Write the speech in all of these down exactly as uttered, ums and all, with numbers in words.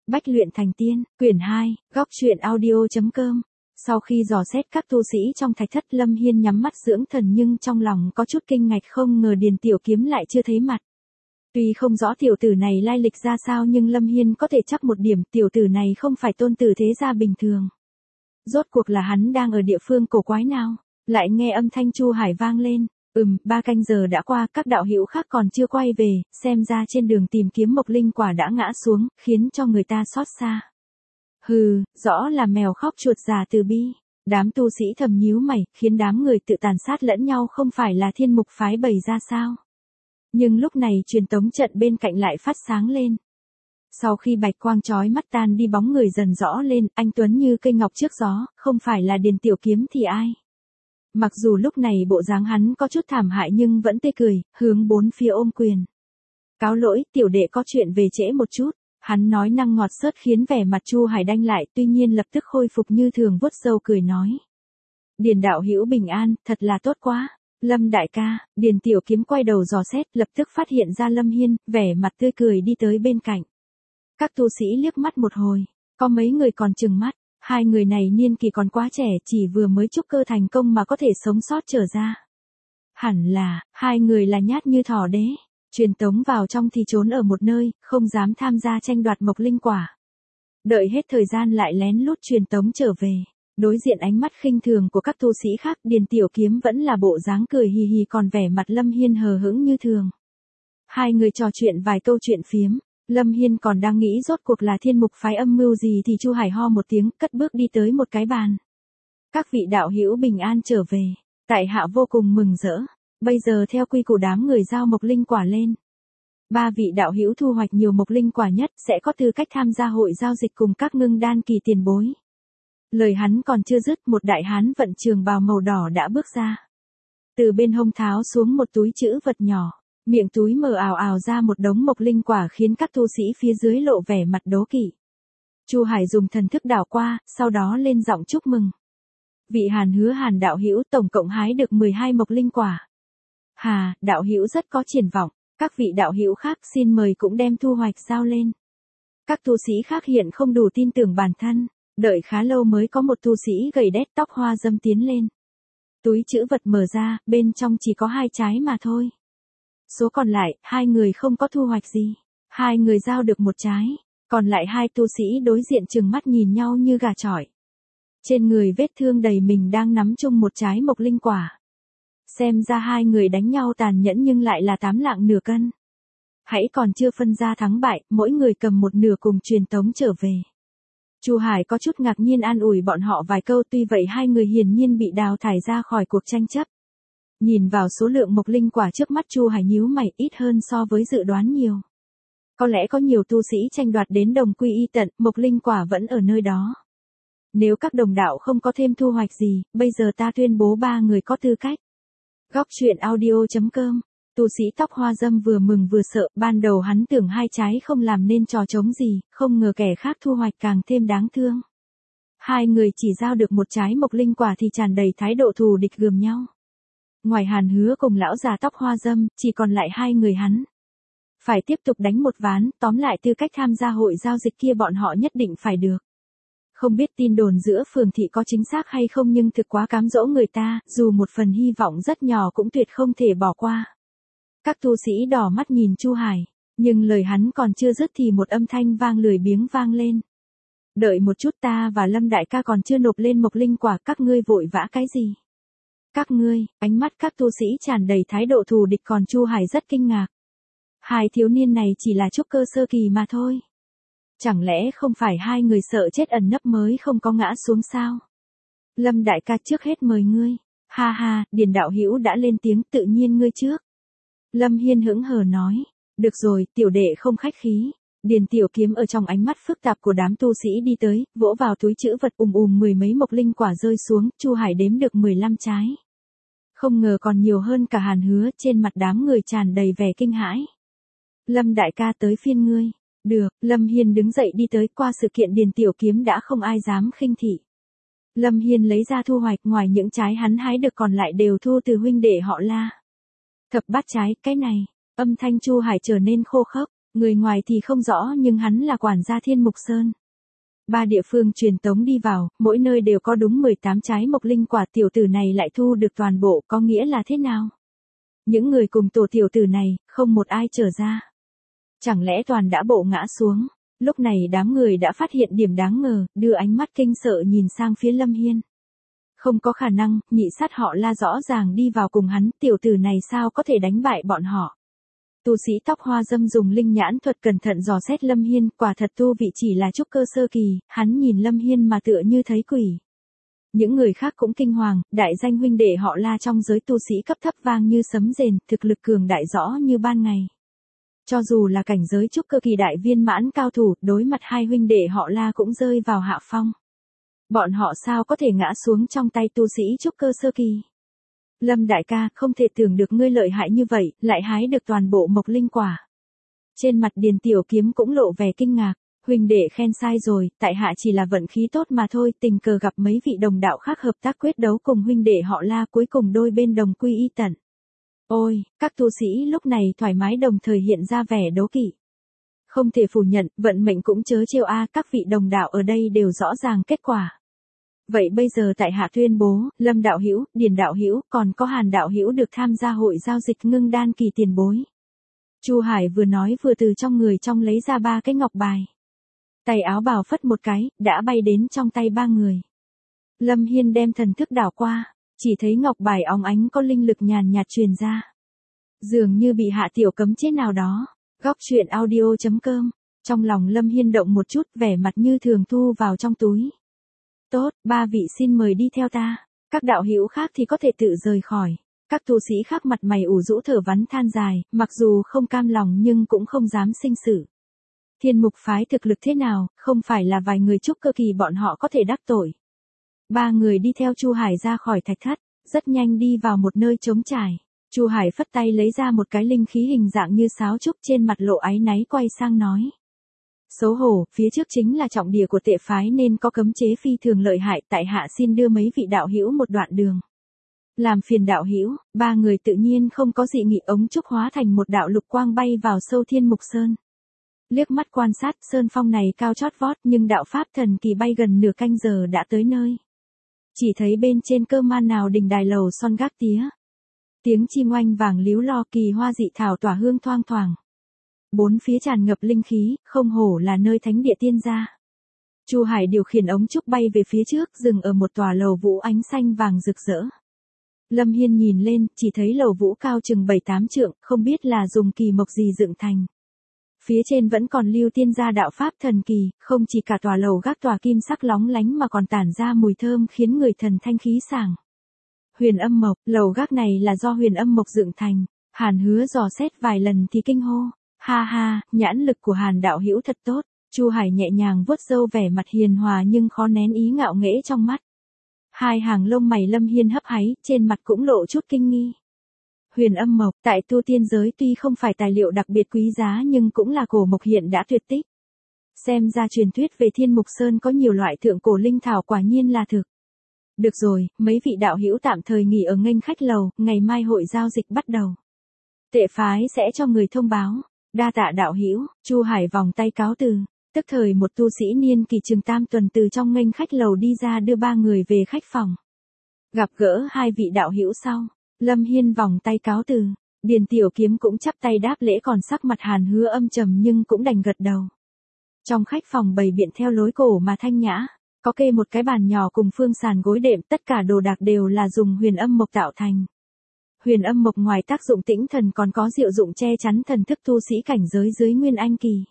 Bách luyện thành tiên, quyển hai, góc truyện audio.com. Sau khi dò xét các tu sĩ trong thạch thất, Lâm Hiên nhắm mắt dưỡng thần nhưng trong lòng có chút kinh ngạc, không ngờ Điền Tiểu Kiếm lại chưa thấy mặt. Tuy không rõ tiểu tử này lai lịch ra sao nhưng Lâm Hiên có thể chắc một điểm, tiểu tử này không phải tôn tử thế gia bình thường. Rốt cuộc là hắn đang ở địa phương cổ quái nào? Lại nghe âm thanh Chu Hải vang lên. Ừm, ba canh giờ đã qua, các đạo hữu khác còn chưa quay về, xem ra trên đường tìm kiếm mộc linh quả đã ngã xuống, khiến cho người ta xót xa. Hừ, rõ là mèo khóc chuột già từ bi. Đám tu sĩ thầm nhíu mày, khiến đám người tự tàn sát lẫn nhau không phải là thiên mục phái bày ra sao? Nhưng lúc này truyền tống trận bên cạnh lại phát sáng lên. Sau khi bạch quang chói mắt tan đi, bóng người dần rõ lên, anh tuấn như cây ngọc trước gió, không phải là Điền Tiểu Kiếm thì ai? Mặc dù lúc này bộ dáng hắn có chút thảm hại nhưng vẫn tươi cười, hướng bốn phía ôm quyền. Cáo lỗi, tiểu đệ có chuyện về trễ một chút. Hắn nói năng ngọt xớt khiến vẻ mặt Chu Hải đanh lại, tuy nhiên lập tức khôi phục như thường, vuốt râu cười nói. Điền đạo hữu bình an, thật là tốt quá. Lâm đại ca, Điền Tiểu Kiếm quay đầu dò xét, lập tức phát hiện ra Lâm Hiên, vẻ mặt tươi cười đi tới bên cạnh. Các tu sĩ liếc mắt một hồi, có mấy người còn trừng mắt. Hai người này niên kỳ còn quá trẻ, chỉ vừa mới trúc cơ thành công mà có thể sống sót trở ra. Hẳn là, hai người là nhát như thỏ đế. Truyền tống vào trong thì trốn ở một nơi, không dám tham gia tranh đoạt mộc linh quả. Đợi hết thời gian lại lén lút truyền tống trở về. Đối diện ánh mắt khinh thường của các tu sĩ khác, Điền Tiểu Kiếm vẫn là bộ dáng cười hì hì, còn vẻ mặt Lâm Hiên hờ hững như thường. Hai người trò chuyện vài câu chuyện phiếm. Lâm Hiên còn đang nghĩ rốt cuộc là thiên mục phái âm mưu gì thì Chu Hải ho một tiếng, cất bước đi tới một cái bàn. Các vị đạo hữu bình an trở về, tại hạ vô cùng mừng rỡ. Bây giờ theo quy củ đám người giao mộc linh quả lên. Ba vị đạo hữu thu hoạch nhiều mộc linh quả nhất sẽ có tư cách tham gia hội giao dịch cùng các ngưng đan kỳ tiền bối. Lời hắn còn chưa dứt, một đại hán vận trường bào màu đỏ đã bước ra. Từ bên hông tháo xuống một túi trữ vật nhỏ. Miệng túi mở ào ào ra một đống mộc linh quả khiến các tu sĩ phía dưới lộ vẻ mặt đố kỵ. Chu Hải dùng thần thức đảo qua, sau đó lên giọng chúc mừng. Vị Hàn hứa Hàn đạo hữu tổng cộng hái được mười hai mộc linh quả. Hà, đạo hữu rất có triển vọng, các vị đạo hữu khác xin mời cũng đem thu hoạch giao lên. Các tu sĩ khác hiện không đủ tin tưởng bản thân, đợi khá lâu mới có một tu sĩ gầy đét tóc hoa dâm tiến lên. Túi trữ vật mở ra, bên trong chỉ có hai trái mà thôi. Số còn lại, hai người không có thu hoạch gì. Hai người giao được một trái, còn lại hai tu sĩ đối diện trừng mắt nhìn nhau như gà chọi. Trên người vết thương đầy, mình đang nắm chung một trái mộc linh quả. Xem ra hai người đánh nhau tàn nhẫn nhưng lại là tám lạng nửa cân. Hãy còn chưa phân ra thắng bại, mỗi người cầm một nửa cùng truyền tống trở về. Chu Hải có chút ngạc nhiên an ủi bọn họ vài câu, tuy vậy hai người hiển nhiên bị đào thải ra khỏi cuộc tranh chấp. Nhìn vào số lượng mộc linh quả trước mắt, Chu Hải nhíu mày, ít hơn so với dự đoán nhiều. Có lẽ có nhiều tu sĩ tranh đoạt đến đồng quy y tận, mộc linh quả vẫn ở nơi đó. Nếu các đồng đạo không có thêm thu hoạch gì, bây giờ ta tuyên bố ba người có tư cách. Góc truyện audio.com. Tu sĩ tóc hoa dâm vừa mừng vừa sợ, ban đầu hắn tưởng hai trái không làm nên trò trống gì, không ngờ kẻ khác thu hoạch càng thêm đáng thương. Hai người chỉ giao được một trái mộc linh quả thì tràn đầy thái độ thù địch gườm nhau. Ngoài Hàn hứa cùng lão già tóc hoa dâm, chỉ còn lại hai người hắn. Phải tiếp tục đánh một ván, tóm lại tư cách tham gia hội giao dịch kia bọn họ nhất định phải được. Không biết tin đồn giữa phường thị có chính xác hay không nhưng thực quá cám dỗ người ta, dù một phần hy vọng rất nhỏ cũng tuyệt không thể bỏ qua. Các tu sĩ đỏ mắt nhìn Chu Hải, nhưng lời hắn còn chưa dứt thì một âm thanh vang lười biếng vang lên. Đợi một chút, ta và Lâm đại ca còn chưa nộp lên mộc linh quả, các ngươi vội vã cái gì? Các ngươi, ánh mắt các tu sĩ tràn đầy thái độ thù địch, còn Chu Hải rất kinh ngạc. Hai thiếu niên này chỉ là trúc cơ sơ kỳ mà thôi. Chẳng lẽ không phải hai người sợ chết ẩn nấp mới không có ngã xuống sao? Lâm đại ca, trước hết mời ngươi. Ha ha, Điền đạo hữu đã lên tiếng, tự nhiên ngươi trước. Lâm Hiên hững hờ nói. Được rồi, tiểu đệ không khách khí. Điền Tiểu Kiếm ở trong ánh mắt phức tạp của đám tu sĩ đi tới, vỗ vào túi trữ vật, ùm ùm mười mấy mộc linh quả rơi xuống. Chu Hải đếm được mười lăm trái. Không ngờ còn nhiều hơn cả Hàn hứa, trên mặt đám người tràn đầy vẻ kinh hãi. Lâm đại ca, tới phiên ngươi. Được, Lâm Hiên đứng dậy đi tới. Qua sự kiện Điền Tiểu Kiếm đã không ai dám khinh thị. Lâm Hiên lấy ra thu hoạch, ngoài những trái hắn hái được còn lại đều thu từ huynh đệ họ La. Thập bát trái, cái này, âm thanh Chu Hải trở nên khô khốc. Người ngoài thì không rõ nhưng hắn là quản gia Thiên Mục Sơn. Ba địa phương truyền tống đi vào, mỗi nơi đều có đúng mười tám trái mộc linh quả, tiểu tử này lại thu được toàn bộ, có nghĩa là thế nào? Những người cùng tổ tiểu tử này, không một ai trở ra. Chẳng lẽ toàn đã bộ ngã xuống? Lúc này đám người đã phát hiện điểm đáng ngờ, đưa ánh mắt kinh sợ nhìn sang phía Lâm Hiên. Không có khả năng, nhị sát họ La rõ ràng đi vào cùng hắn, tiểu tử này sao có thể đánh bại bọn họ? Tu sĩ tóc hoa dâm dùng linh nhãn thuật cẩn thận dò xét Lâm Hiên, quả thật tu vị chỉ là trúc cơ sơ kỳ, hắn nhìn Lâm Hiên mà tựa như thấy quỷ. Những người khác cũng kinh hoàng, đại danh huynh đệ họ La trong giới tu sĩ cấp thấp vang như sấm rền, thực lực cường đại rõ như ban ngày. Cho dù là cảnh giới trúc cơ kỳ đại viên mãn cao thủ, đối mặt hai huynh đệ họ La cũng rơi vào hạ phong. Bọn họ sao có thể ngã xuống trong tay tu sĩ trúc cơ sơ kỳ? Lâm đại ca, không thể tưởng được ngươi lợi hại như vậy, lại hái được toàn bộ mộc linh quả. Trên mặt Điền Tiểu Kiếm cũng lộ vẻ kinh ngạc, huynh đệ khen sai rồi, tại hạ chỉ là vận khí tốt mà thôi, tình cờ gặp mấy vị đồng đạo khác hợp tác quyết đấu cùng huynh đệ họ La, cuối cùng đôi bên đồng quy y tận. Ôi, các tu sĩ lúc này thoải mái đồng thời hiện ra vẻ đố kỵ. Không thể phủ nhận, vận mệnh cũng chớ trêu a, các vị đồng đạo ở đây đều rõ ràng kết quả. Vậy bây giờ tại hạ tuyên bố, Lâm đạo hữu, Điền đạo hữu, còn có Hàn đạo hữu được tham gia hội giao dịch ngưng đan kỳ tiền bối. Chu Hải vừa nói vừa từ trong người trong lấy ra ba cái ngọc bài. Tay áo bào phất một cái, đã bay đến trong tay ba người. Lâm Hiên đem thần thức đảo qua, chỉ thấy ngọc bài óng ánh có linh lực nhàn nhạt truyền ra. Dường như bị hạ tiểu cấm chế nào đó. Góc truyện audio chấm com. Trong lòng Lâm Hiên động một chút, vẻ mặt như thường thu vào trong túi. Tốt, ba vị xin mời đi theo ta. Các đạo hữu khác thì có thể tự rời khỏi. Các tu sĩ khác mặt mày ủ rũ thở vắn than dài, mặc dù không cam lòng nhưng cũng không dám sinh sự. Thiên Mục phái thực lực thế nào, không phải là vài người trúc cơ kỳ bọn họ có thể đắc tội. Ba người đi theo Chu Hải ra khỏi thạch thất, rất nhanh đi vào một nơi trống trải. Chu Hải phất tay lấy ra một cái linh khí hình dạng như sáo trúc, trên mặt lộ áy náy quay sang nói. Xấu hổ, phía trước chính là trọng địa của tệ phái nên có cấm chế phi thường lợi hại, tại hạ xin đưa mấy vị đạo hữu một đoạn đường. Làm phiền đạo hữu, ba người tự nhiên không có dị nghị, ống trúc hóa thành một đạo lục quang bay vào sâu Thiên Mục Sơn. Liếc mắt quan sát, sơn phong này cao chót vót nhưng đạo pháp thần kỳ bay gần nửa canh giờ đã tới nơi. Chỉ thấy bên trên cơ man nào đình đài lầu son gác tía. Tiếng chim oanh vàng líu lo, kỳ hoa dị thảo tỏa hương thoang thoảng. Bốn phía tràn ngập linh khí, không hổ là nơi thánh địa tiên gia. Chu Hải điều khiển ống trúc bay về phía trước, dừng ở một tòa lầu vũ ánh xanh vàng rực rỡ. Lâm Hiên nhìn lên, chỉ thấy lầu vũ cao chừng bảy tám trượng, không biết là dùng kỳ mộc gì dựng thành. Phía trên vẫn còn lưu tiên gia đạo pháp thần kỳ, không chỉ cả tòa lầu gác tòa kim sắc lóng lánh mà còn tản ra mùi thơm khiến người thần thanh khí sảng. Huyền Âm Mộc, lầu gác này là do Huyền Âm Mộc dựng thành. Hàn Hứa dò xét vài lần thì kinh hô, ha ha, nhãn lực của Hàn đạo hữu thật tốt. Chu Hải nhẹ nhàng vuốt râu, vẻ mặt hiền hòa nhưng khó nén ý ngạo nghễ trong mắt. Hai hàng lông mày Lâm Hiên hấp háy, trên mặt cũng lộ chút kinh nghi. Huyền Âm Mộc, tại tu tiên giới tuy không phải tài liệu đặc biệt quý giá nhưng cũng là cổ mộc hiện đã tuyệt tích. Xem ra truyền thuyết về Thiên Mục Sơn có nhiều loại thượng cổ linh thảo quả nhiên là thực. Được rồi, mấy vị đạo hữu tạm thời nghỉ ở nghênh khách lầu, ngày mai hội giao dịch bắt đầu. Tệ phái sẽ cho người thông báo. Đa tạ đạo hữu. Chu Hải vòng tay cáo từ. Tức thời một tu sĩ niên kỳ chừng tam tuần từ trong nghênh khách lầu đi ra đưa ba người về khách phòng. Gặp gỡ hai vị đạo hữu sau, Lâm Hiên vòng tay cáo từ. Điền Tiểu Kiếm cũng chắp tay đáp lễ, còn sắc mặt Hàn Hứa âm trầm nhưng cũng đành gật đầu. Trong khách phòng bày biện theo lối cổ mà thanh nhã, có kê một cái bàn nhỏ cùng phương sàn gối đệm, tất cả đồ đạc đều là dùng Huyền Âm Mộc tạo thành. Huyền Âm Mộc ngoài tác dụng tĩnh thần còn có diệu dụng che chắn thần thức tu sĩ cảnh giới dưới Nguyên Anh kỳ.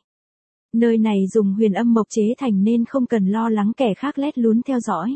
Nơi này dùng Huyền Âm Mộc chế thành nên không cần lo lắng kẻ khác lét lún theo dõi.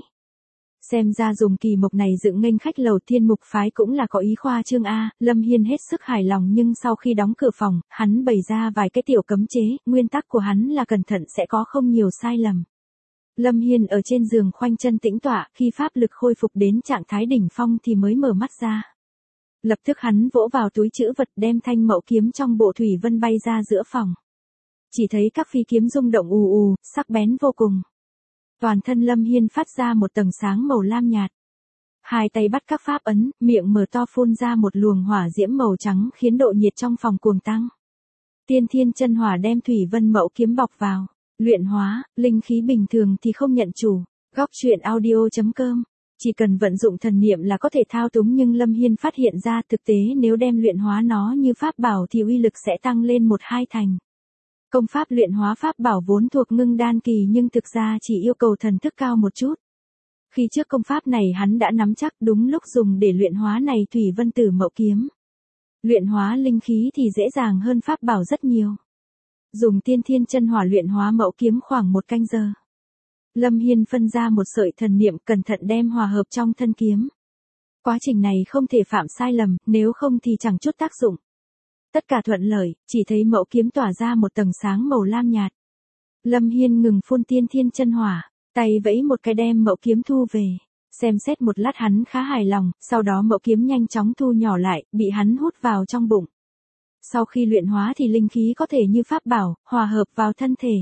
Xem ra dùng kỳ mộc này dựng nghênh khách lầu Thiên Mục phái cũng là có ý khoa trương a. Lâm Hiên hết sức hài lòng nhưng sau khi đóng cửa phòng, hắn bày ra vài cái tiểu cấm chế, nguyên tắc của hắn là cẩn thận sẽ có không nhiều sai lầm. Lâm Hiên ở trên giường khoanh chân tĩnh tọa, khi pháp lực khôi phục đến trạng thái đỉnh phong thì mới mở mắt ra. Lập tức hắn vỗ vào túi trữ vật, đem thanh mậu kiếm trong bộ thủy vân bay ra giữa phòng. Chỉ thấy các phi kiếm rung động ù ù, sắc bén vô cùng. Toàn thân Lâm Hiên phát ra một tầng sáng màu lam nhạt. Hai tay bắt các pháp ấn, miệng mở to phun ra một luồng hỏa diễm màu trắng khiến độ nhiệt trong phòng cuồng tăng. Tiên Thiên Chân Hỏa đem Thủy Vân Mậu kiếm bọc vào, luyện hóa, linh khí bình thường thì không nhận chủ. Góc truyện audio chấm com. Chỉ cần vận dụng thần niệm là có thể thao túng, nhưng Lâm Hiên phát hiện ra thực tế nếu đem luyện hóa nó như pháp bảo thì uy lực sẽ tăng lên một hai thành. Công pháp luyện hóa pháp bảo vốn thuộc ngưng đan kỳ nhưng thực ra chỉ yêu cầu thần thức cao một chút. Khi trước công pháp này hắn đã nắm chắc đúng lúc dùng để luyện hóa này Thủy Vân Tử Mậu kiếm. Luyện hóa linh khí thì dễ dàng hơn pháp bảo rất nhiều. Dùng Tiên Thiên Chân Hỏa luyện hóa mậu kiếm khoảng một canh giờ. Lâm Hiên phân ra một sợi thần niệm cẩn thận đem hòa hợp trong thân kiếm. Quá trình này không thể phạm sai lầm, nếu không thì chẳng chút tác dụng. Tất cả thuận lợi, chỉ thấy mậu kiếm tỏa ra một tầng sáng màu lam nhạt. Lâm Hiên ngừng phun Tiên Thiên Chân Hỏa, tay vẫy một cái đem mậu kiếm thu về. Xem xét một lát hắn khá hài lòng, sau đó mậu kiếm nhanh chóng thu nhỏ lại, bị hắn hút vào trong bụng. Sau khi luyện hóa thì linh khí có thể như pháp bảo, hòa hợp vào thân thể.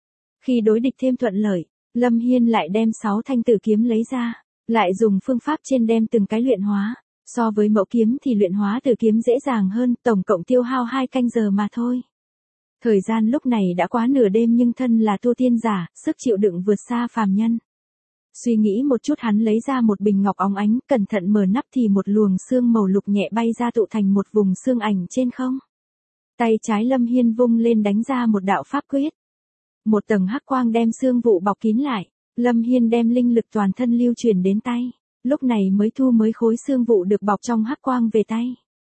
Khi đối địch thêm thuận lợi, Lâm Hiên lại đem sáu thanh tử kiếm lấy ra, lại dùng phương pháp trên đem từng cái luyện hóa. So với mậu kiếm thì luyện hóa tử kiếm dễ dàng hơn, tổng cộng tiêu hao hai canh giờ mà thôi. Thời gian lúc này đã quá nửa đêm nhưng thân là tu tiên giả, sức chịu đựng vượt xa phàm nhân. Suy nghĩ một chút hắn lấy ra một bình ngọc óng ánh, cẩn thận mở nắp thì một luồng sương màu lục nhẹ bay ra tụ thành một vùng sương ảnh trên không. Tay trái Lâm Hiên vung lên đánh ra một đạo pháp quyết. Một tầng hắc quang đem sương vụ bọc kín lại, Lâm Hiên đem linh lực toàn thân lưu truyền đến tay, lúc này mới thu mới khối sương vụ được bọc trong hắc quang về tay.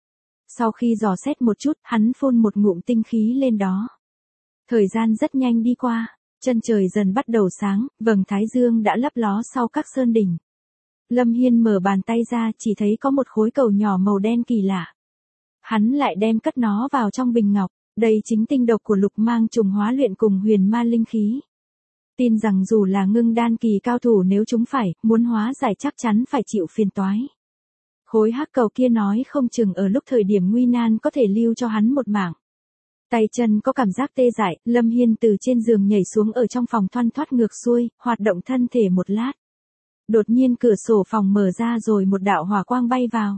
Sau khi dò xét một chút, hắn phun một ngụm tinh khí lên đó. Thời gian rất nhanh đi qua, chân trời dần bắt đầu sáng, vầng thái dương đã lấp ló sau các sơn đỉnh. Lâm Hiên mở bàn tay ra chỉ thấy có một khối cầu nhỏ màu đen kỳ lạ. Hắn lại đem cất nó vào trong bình ngọc, đây chính tinh độc của lục mang trùng hóa luyện cùng huyền ma linh khí. Tin rằng dù là ngưng đan kỳ cao thủ nếu chúng phải, muốn hóa giải chắc chắn phải chịu phiền toái. Khối hắc cầu kia nói không chừng ở lúc thời điểm nguy nan có thể lưu cho hắn một mạng. Tay chân có cảm giác tê dại, Lâm Hiên từ trên giường nhảy xuống ở trong phòng thoăn thoắt ngược xuôi, hoạt động thân thể một lát. Đột nhiên cửa sổ phòng mở ra rồi một đạo hỏa quang bay vào.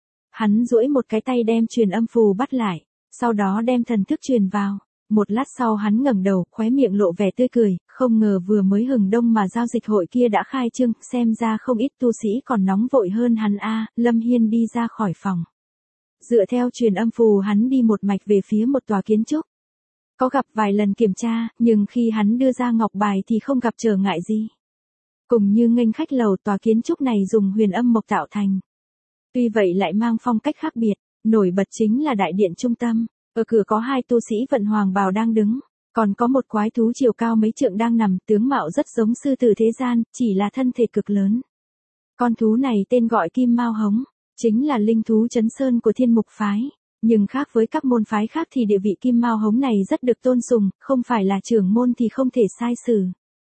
Hắn duỗi một cái tay đem truyền âm phù bắt lại, sau đó đem thần thức truyền vào. Một lát sau hắn ngẩng đầu, khóe miệng lộ vẻ tươi cười, không ngờ vừa mới hừng đông mà giao dịch hội kia đã khai trương, xem ra không ít tu sĩ còn nóng vội hơn hắn a. Lâm Hiên đi ra khỏi phòng. Dựa theo truyền âm phù hắn đi một mạch về phía một tòa kiến trúc. Có gặp vài lần kiểm tra, nhưng khi hắn đưa ra ngọc bài thì không gặp trở ngại gì. Cùng như nghênh khách lầu, tòa kiến trúc này dùng huyền âm mộc tạo thành. Tuy vậy lại mang phong cách khác biệt, nổi bật chính là đại điện trung tâm. Ở cửa có hai tu sĩ vận hoàng bào đang đứng, còn có một quái thú chiều cao mấy trượng đang nằm, tướng mạo rất giống sư tử thế gian, chỉ là thân thể cực lớn. Con thú này tên gọi Kim Mao Hống, chính là linh thú trấn sơn của Thiên Mục phái, nhưng khác với các môn phái khác thì địa vị Kim Mao Hống này rất được tôn sùng, không phải là trưởng môn thì không thể sai xử.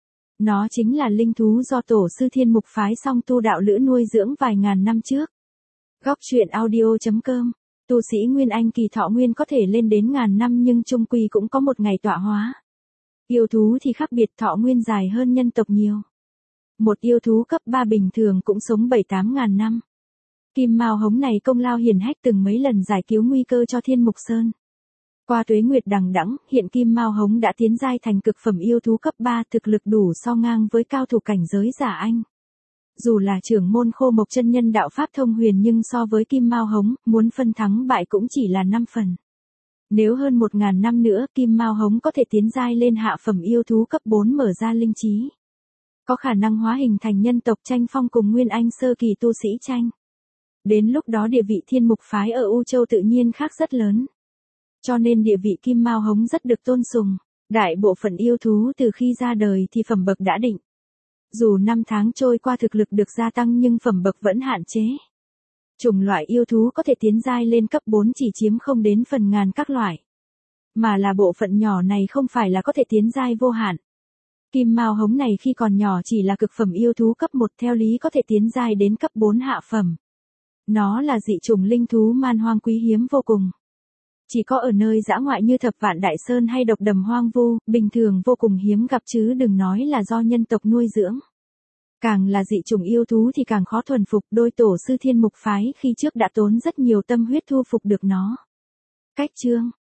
Nó chính là linh thú do tổ sư Thiên Mục phái Song Tu đạo lữ nuôi dưỡng vài ngàn năm trước. Góc truyện audio chấm com. Tu sĩ Nguyên Anh kỳ thọ nguyên có thể lên đến ngàn năm nhưng chung quy cũng có một ngày tọa hóa. Yêu thú thì khác biệt, thọ nguyên dài hơn nhân tộc nhiều. Một yêu thú cấp ba bình thường cũng sống bảy tám ngàn năm. Kim Mao Hống này công lao hiển hách từng mấy lần giải cứu nguy cơ cho Thiên Mục Sơn. Qua tuế nguyệt đằng đẵng, hiện Kim Mao Hống đã tiến giai thành cực phẩm yêu thú cấp ba, thực lực đủ so ngang với cao thủ cảnh giới giả anh. Dù là trưởng môn Khô Mộc chân nhân đạo pháp thông huyền nhưng so với Kim Mao Hống, muốn phân thắng bại cũng chỉ là năm phần. Nếu hơn một ngàn năm nữa Kim Mao Hống có thể tiến giai lên hạ phẩm yêu thú cấp bốn mở ra linh trí. Có khả năng hóa hình thành nhân tộc tranh phong cùng Nguyên Anh sơ kỳ tu sĩ tranh. Đến lúc đó địa vị Thiên Mục phái ở U Châu tự nhiên khác rất lớn. Cho nên địa vị Kim Mao Hống rất được tôn sùng. Đại bộ phận yêu thú từ khi ra đời thì phẩm bậc đã định. Dù năm tháng trôi qua thực lực được gia tăng nhưng phẩm bậc vẫn hạn chế. Chủng loại yêu thú có thể tiến giai lên cấp bốn chỉ chiếm không đến phần ngàn các loại. Mà là bộ phận nhỏ này không phải là có thể tiến giai vô hạn. Kim Mao Hống này khi còn nhỏ chỉ là cực phẩm yêu thú cấp một, theo lý có thể tiến giai đến cấp bốn hạ phẩm. Nó là dị chủng linh thú man hoang quý hiếm vô cùng. Chỉ có ở nơi dã ngoại như Thập Vạn Đại Sơn hay độc đầm hoang vu, bình thường vô cùng hiếm gặp chứ đừng nói là do nhân tộc nuôi dưỡng. Càng là dị chủng yêu thú thì càng khó thuần phục, đôi tổ sư Thiên Mục phái khi trước đã tốn rất nhiều tâm huyết thu phục được nó. Cách chương